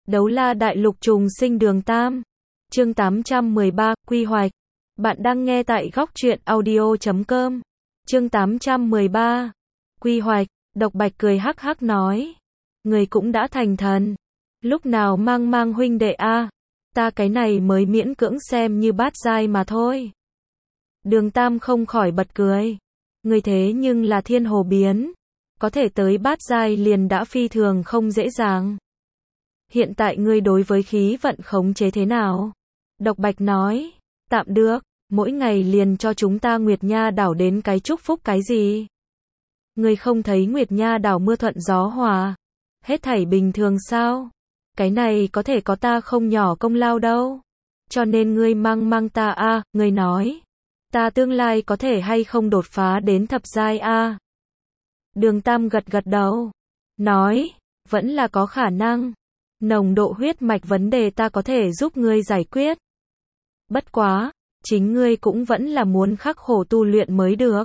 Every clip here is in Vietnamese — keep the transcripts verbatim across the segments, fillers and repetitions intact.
Đấu la đại lục trùng sinh đường Tam. Chương tám trăm mười ba, quy hoạch. Bạn đang nghe tại góc truyện audio chấm com. Chương tám trăm mười ba, quy hoạch. Độc Bạch cười hắc hắc nói. Người cũng đã thành thần. Lúc nào mang mang huynh đệ a, ta cái này mới miễn cưỡng xem như bát giai mà thôi. Đường Tam không khỏi bật cười. Người thế nhưng là thiên hồ biến. Có thể tới bát giai liền đã phi thường không dễ dàng. Hiện tại ngươi đối với khí vận khống chế thế nào? Độc Bạch nói, tạm được, mỗi ngày liền cho chúng ta Nguyệt Nha đảo đến cái chúc phúc cái gì? Ngươi không thấy Nguyệt Nha đảo mưa thuận gió hòa, hết thảy bình thường sao? Cái này có thể có ta không nhỏ công lao đâu. Cho nên ngươi mang mang ta a, à, ngươi nói, ta tương lai có thể hay không đột phá đến thập giai a? À? Đường Tam gật gật đầu, nói, vẫn là có khả năng. Nồng độ huyết mạch vấn đề ta có thể giúp ngươi giải quyết. Bất quá, chính ngươi cũng vẫn là muốn khắc khổ tu luyện mới được.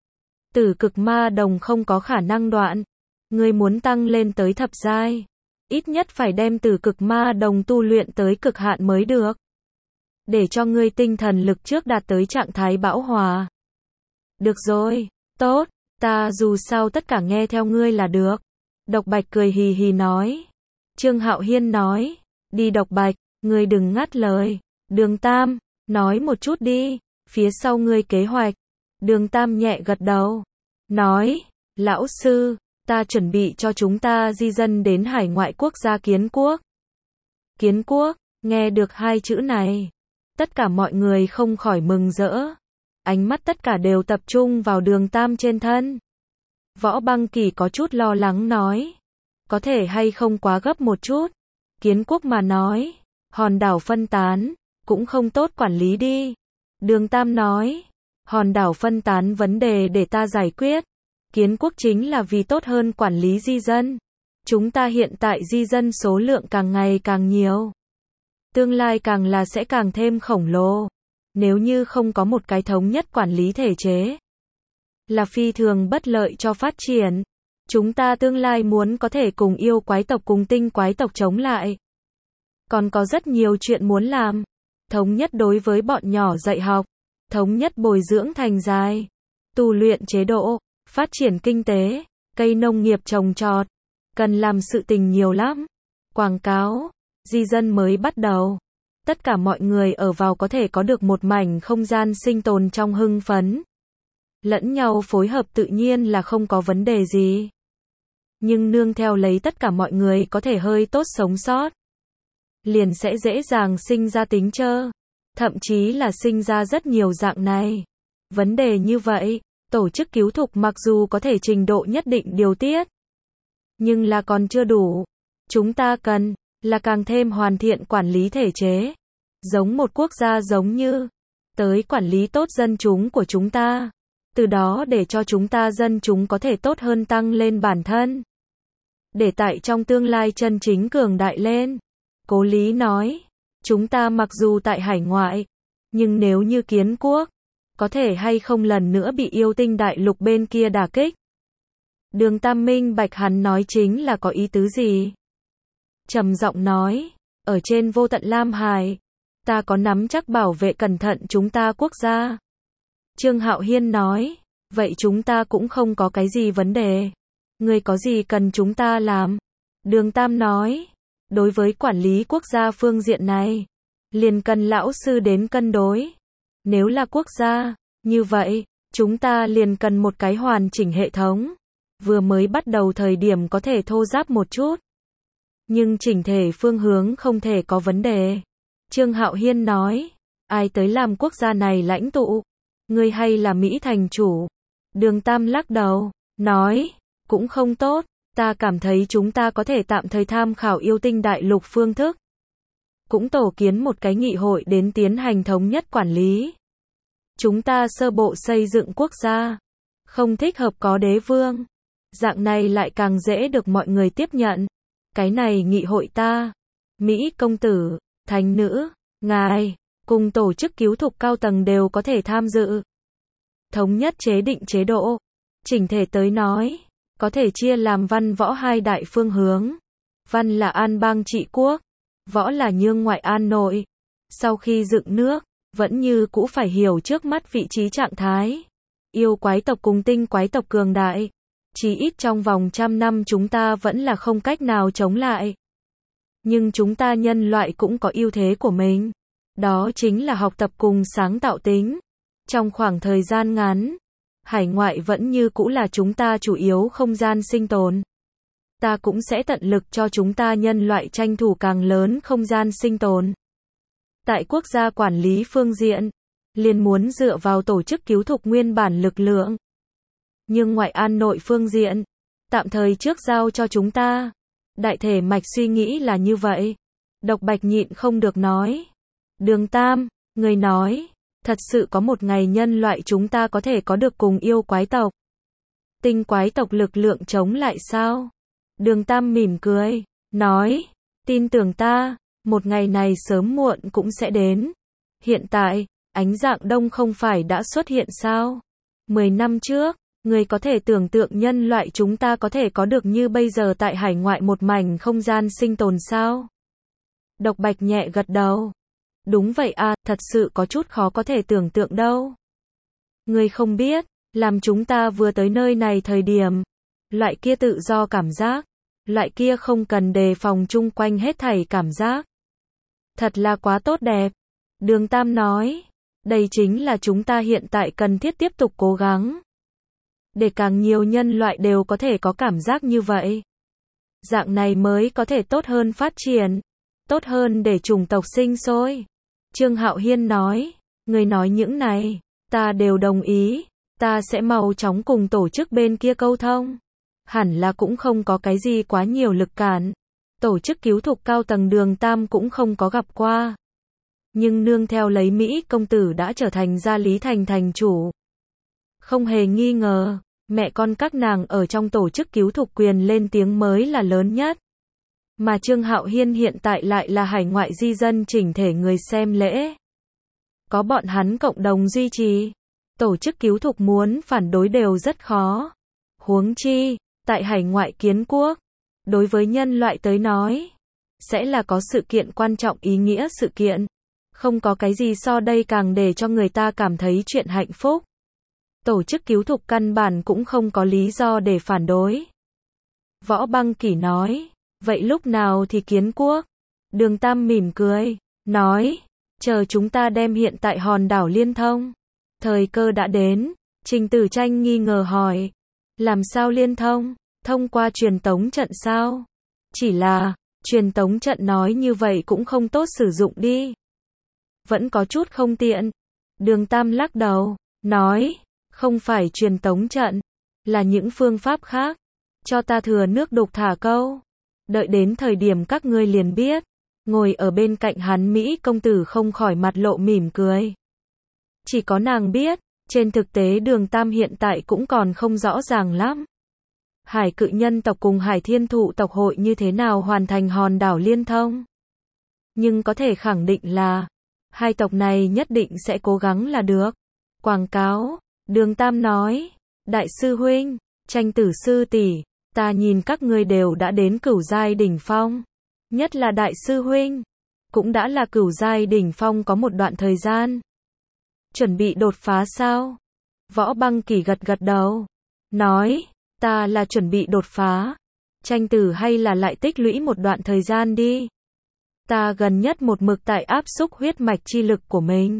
Tử cực ma đồng không có khả năng đoạn. Ngươi muốn tăng lên tới thập giai, ít nhất phải đem tử cực ma đồng tu luyện tới cực hạn mới được. Để cho ngươi tinh thần lực trước đạt tới trạng thái bão hòa. Được rồi, tốt, ta dù sao tất cả nghe theo ngươi là được. Độc Bạch cười hì hì nói. Trương Hạo Hiên nói, đi Độc Bạch, ngươi đừng ngắt lời. Đường Tam, nói một chút đi, phía sau ngươi kế hoạch. Đường Tam nhẹ gật đầu, nói, lão sư, ta chuẩn bị cho chúng ta di dân đến hải ngoại quốc gia Kiến Quốc. Kiến Quốc, nghe được hai chữ này, tất cả mọi người không khỏi mừng rỡ. Ánh mắt tất cả đều tập trung vào Đường Tam trên thân. Võ Băng Kỳ có chút lo lắng nói, có thể hay không quá gấp một chút. Kiến Quốc mà nói, hòn đảo phân tán, cũng không tốt quản lý đi. Đường Tam nói, hòn đảo phân tán vấn đề để ta giải quyết. Kiến Quốc chính là vì tốt hơn quản lý di dân. Chúng ta hiện tại di dân số lượng càng ngày càng nhiều. Tương lai càng là sẽ càng thêm khổng lồ. Nếu như không có một cái thống nhất quản lý thể chế, là phi thường bất lợi cho phát triển. Chúng ta tương lai muốn có thể cùng yêu quái tộc cùng tinh quái tộc chống lại. Còn có rất nhiều chuyện muốn làm. Thống nhất đối với bọn nhỏ dạy học. Thống nhất bồi dưỡng thành dài. Tu luyện chế độ. Phát triển kinh tế. Cây nông nghiệp trồng trọt. Cần làm sự tình nhiều lắm. Quảng cáo. Di dân mới bắt đầu. Tất cả mọi người ở vào có thể có được một mảnh không gian sinh tồn trong hưng phấn. Lẫn nhau phối hợp tự nhiên là không có vấn đề gì. Nhưng nương theo lấy tất cả mọi người có thể hơi tốt sống sót, liền sẽ dễ dàng sinh ra tính trơ. Thậm chí là sinh ra rất nhiều dạng này. Vấn đề như vậy, tổ chức cứu thục mặc dù có thể trình độ nhất định điều tiết, nhưng là còn chưa đủ. Chúng ta cần là càng thêm hoàn thiện quản lý thể chế. Giống một quốc gia giống như, tới quản lý tốt dân chúng của chúng ta. Từ đó để cho chúng ta dân chúng có thể tốt hơn tăng lên bản thân. Để tại trong tương lai chân chính cường đại lên. Cố Lý nói, chúng ta mặc dù tại hải ngoại, nhưng nếu như Kiến Quốc, có thể hay không lần nữa bị yêu tinh đại lục bên kia đả kích. Đường Tam minh bạch hắn nói chính là có ý tứ gì. Trầm giọng nói, ở trên vô tận Lam Hải, ta có nắm chắc bảo vệ cẩn thận chúng ta quốc gia. Trương Hạo Hiên nói, vậy chúng ta cũng không có cái gì vấn đề. Ngươi có gì cần chúng ta làm? Đường Tam nói, đối với quản lý quốc gia phương diện này, liền cần lão sư đến cân đối. Nếu là quốc gia, như vậy, chúng ta liền cần một cái hoàn chỉnh hệ thống. Vừa mới bắt đầu thời điểm có thể thô ráp một chút, nhưng chỉnh thể phương hướng không thể có vấn đề. Trương Hạo Hiên nói, ai tới làm quốc gia này lãnh tụ? Ngươi hay là Mỹ thành chủ? Đường Tam lắc đầu, nói, cũng không tốt, ta cảm thấy chúng ta có thể tạm thời tham khảo yêu tinh đại lục phương thức. Cũng tổ kiến một cái nghị hội đến tiến hành thống nhất quản lý. Chúng ta sơ bộ xây dựng quốc gia, không thích hợp có đế vương. Dạng này lại càng dễ được mọi người tiếp nhận. Cái này nghị hội ta, Mỹ công tử, thánh nữ, ngài, cùng tổ chức cứu thục cao tầng đều có thể tham dự. Thống nhất chế định chế độ. Chỉnh thể tới nói, có thể chia làm văn võ hai đại phương hướng. Văn là an bang trị quốc, Võ là nhương ngoại an nội. Sau khi dựng nước, vẫn như cũ phải hiểu trước mắt vị trí trạng thái. Yêu quái tộc cùng tinh quái tộc cường đại. Chí ít trong vòng trăm năm chúng ta vẫn là không cách nào chống lại. Nhưng chúng ta nhân loại cũng có ưu thế của mình. Đó chính là học tập cùng sáng tạo tính. Trong khoảng thời gian ngắn, hải ngoại vẫn như cũ là chúng ta chủ yếu không gian sinh tồn. Ta cũng sẽ tận lực cho chúng ta nhân loại tranh thủ càng lớn không gian sinh tồn. Tại quốc gia quản lý phương diện, liền muốn dựa vào tổ chức cứu thục nguyên bản lực lượng. Nhưng ngoại an nội phương diện, tạm thời trước giao cho chúng ta. Đại thể mạch suy nghĩ là như vậy. Độc Bạch nhịn không được nói. Đường Tam, người nói, thật sự có một ngày nhân loại chúng ta có thể có được cùng yêu quái tộc, tinh quái tộc lực lượng chống lại sao? Đường Tam mỉm cười, nói, tin tưởng ta, một ngày này sớm muộn cũng sẽ đến. Hiện tại, ánh dạng đông không phải đã xuất hiện sao? Mười năm trước, người có thể tưởng tượng nhân loại chúng ta có thể có được như bây giờ tại hải ngoại một mảnh không gian sinh tồn sao? Độc Bạch nhẹ gật đầu. Đúng vậy à, thật sự có chút khó có thể tưởng tượng đâu. Người không biết, làm chúng ta vừa tới nơi này thời điểm, loại kia tự do cảm giác, loại kia không cần đề phòng chung quanh hết thảy cảm giác. Thật là quá tốt đẹp. Đường Tam nói, đây chính là chúng ta hiện tại cần thiết tiếp tục cố gắng. Để càng nhiều nhân loại đều có thể có cảm giác như vậy. Dạng này mới có thể tốt hơn phát triển, tốt hơn để chủng tộc sinh sôi. Trương Hạo Hiên nói, người nói những này, ta đều đồng ý, ta sẽ mau chóng cùng tổ chức bên kia câu thông. Hẳn là cũng không có cái gì quá nhiều lực cản. Tổ chức cứu thục cao tầng Đường Tam cũng không có gặp qua. Nhưng nương theo lấy Mỹ công tử đã trở thành gia Lý Thành thành chủ. Không hề nghi ngờ, mẹ con các nàng ở trong tổ chức cứu thục quyền lên tiếng mới là lớn nhất. Mà Trương Hạo Hiên hiện tại lại là hải ngoại di dân chỉnh thể người xem lễ. Có bọn hắn cộng đồng duy trì, tổ chức cứu thục muốn phản đối đều rất khó. Huống chi, tại hải ngoại kiến quốc, đối với nhân loại tới nói, sẽ là có sự kiện quan trọng ý nghĩa sự kiện. Không có cái gì so đây càng để cho người ta cảm thấy chuyện hạnh phúc. Tổ chức cứu thục căn bản cũng không có lý do để phản đối. Võ Băng Kỷ nói, vậy lúc nào thì kiến quốc? Đường Tam mỉm cười, nói, chờ chúng ta đem hiện tại hòn đảo liên thông. Thời cơ đã đến. Trình Tử Tranh nghi ngờ hỏi, làm sao liên thông? Thông qua truyền tống trận sao? Chỉ là, truyền tống trận nói như vậy cũng không tốt sử dụng đi. Vẫn có chút không tiện. Đường Tam lắc đầu, nói, không phải truyền tống trận, là những phương pháp khác. Cho ta thừa nước đục thả câu. Đợi đến thời điểm các ngươi liền biết. Ngồi ở bên cạnh hắn Mỹ công tử không khỏi mặt lộ mỉm cười. Chỉ có nàng biết, trên thực tế Đường Tam hiện tại cũng còn không rõ ràng lắm. Hải cự nhân tộc cùng Hải thiên thụ tộc hội như thế nào hoàn thành hòn đảo liên thông. Nhưng có thể khẳng định là, hai tộc này nhất định sẽ cố gắng là được. Quảng cáo, Đường Tam nói, đại sư huynh, Tranh Tử sư tỷ, ta nhìn các ngươi đều đã đến cửu giai đỉnh phong. Nhất là đại sư huynh, cũng đã là cửu giai đỉnh phong có một đoạn thời gian. Chuẩn bị đột phá sao? Võ Băng Kỷ gật gật đầu, nói, ta là chuẩn bị đột phá. Tranh Tử hay là lại tích lũy một đoạn thời gian đi. Ta gần nhất một mực tại áp xúc huyết mạch chi lực của mình.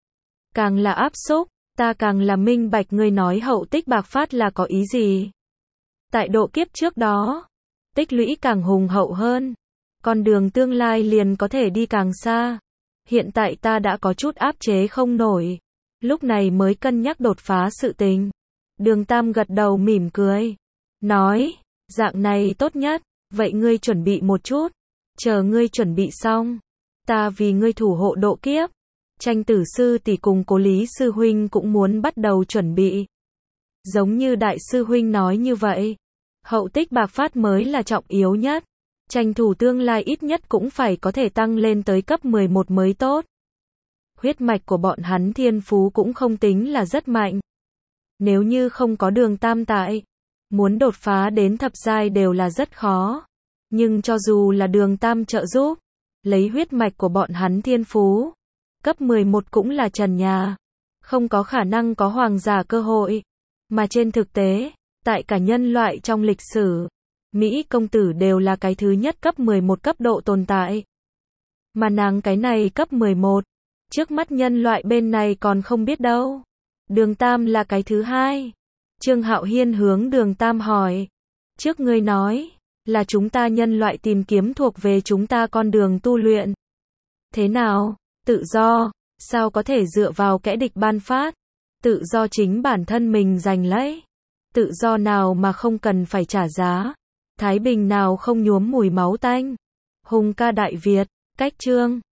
Càng là áp xúc, ta càng là minh bạch ngươi nói hậu tích bạc phát là có ý gì. Tại độ kiếp trước đó, tích lũy càng hùng hậu hơn, con đường tương lai liền có thể đi càng xa. Hiện tại ta đã có chút áp chế không nổi, lúc này mới cân nhắc đột phá sự tình. Đường Tam gật đầu mỉm cười, nói, dạng này tốt nhất, vậy ngươi chuẩn bị một chút, chờ ngươi chuẩn bị xong, ta vì ngươi thủ hộ độ kiếp. Tranh Tử sư tỷ cùng Cố Lý sư huynh cũng muốn bắt đầu chuẩn bị. Giống như đại sư huynh nói như vậy, hậu tích bạc phát mới là trọng yếu nhất. Tranh thủ tương lai ít nhất cũng phải có thể tăng lên tới cấp mười một mới tốt. Huyết mạch của bọn hắn thiên phú cũng không tính là rất mạnh. Nếu như không có Đường Tam tại, muốn đột phá đến thập giai đều là rất khó. Nhưng cho dù là Đường Tam trợ giúp, Lấy huyết mạch của bọn hắn thiên phú, cấp mười một cũng là trần nhà, không có khả năng có hoàng giả cơ hội. Mà trên thực tế, tại cả nhân loại trong lịch sử, Mỹ công tử đều là cái thứ nhất cấp mười một cấp độ tồn tại. Mà nàng cái này cấp mười một, trước mắt nhân loại bên này còn không biết đâu. Đường Tam là cái thứ hai. Trương Hạo Hiên hướng Đường Tam hỏi. Trước ngươi nói, là chúng ta nhân loại tìm kiếm thuộc về chúng ta con đường tu luyện. Thế nào? Tự do, sao có thể dựa vào kẻ địch ban phát? Tự do chính bản thân mình giành lấy. Tự do nào mà không cần phải trả giá? Thái bình nào không nhuốm mùi máu tanh? Hùng ca Đại Việt, cách chương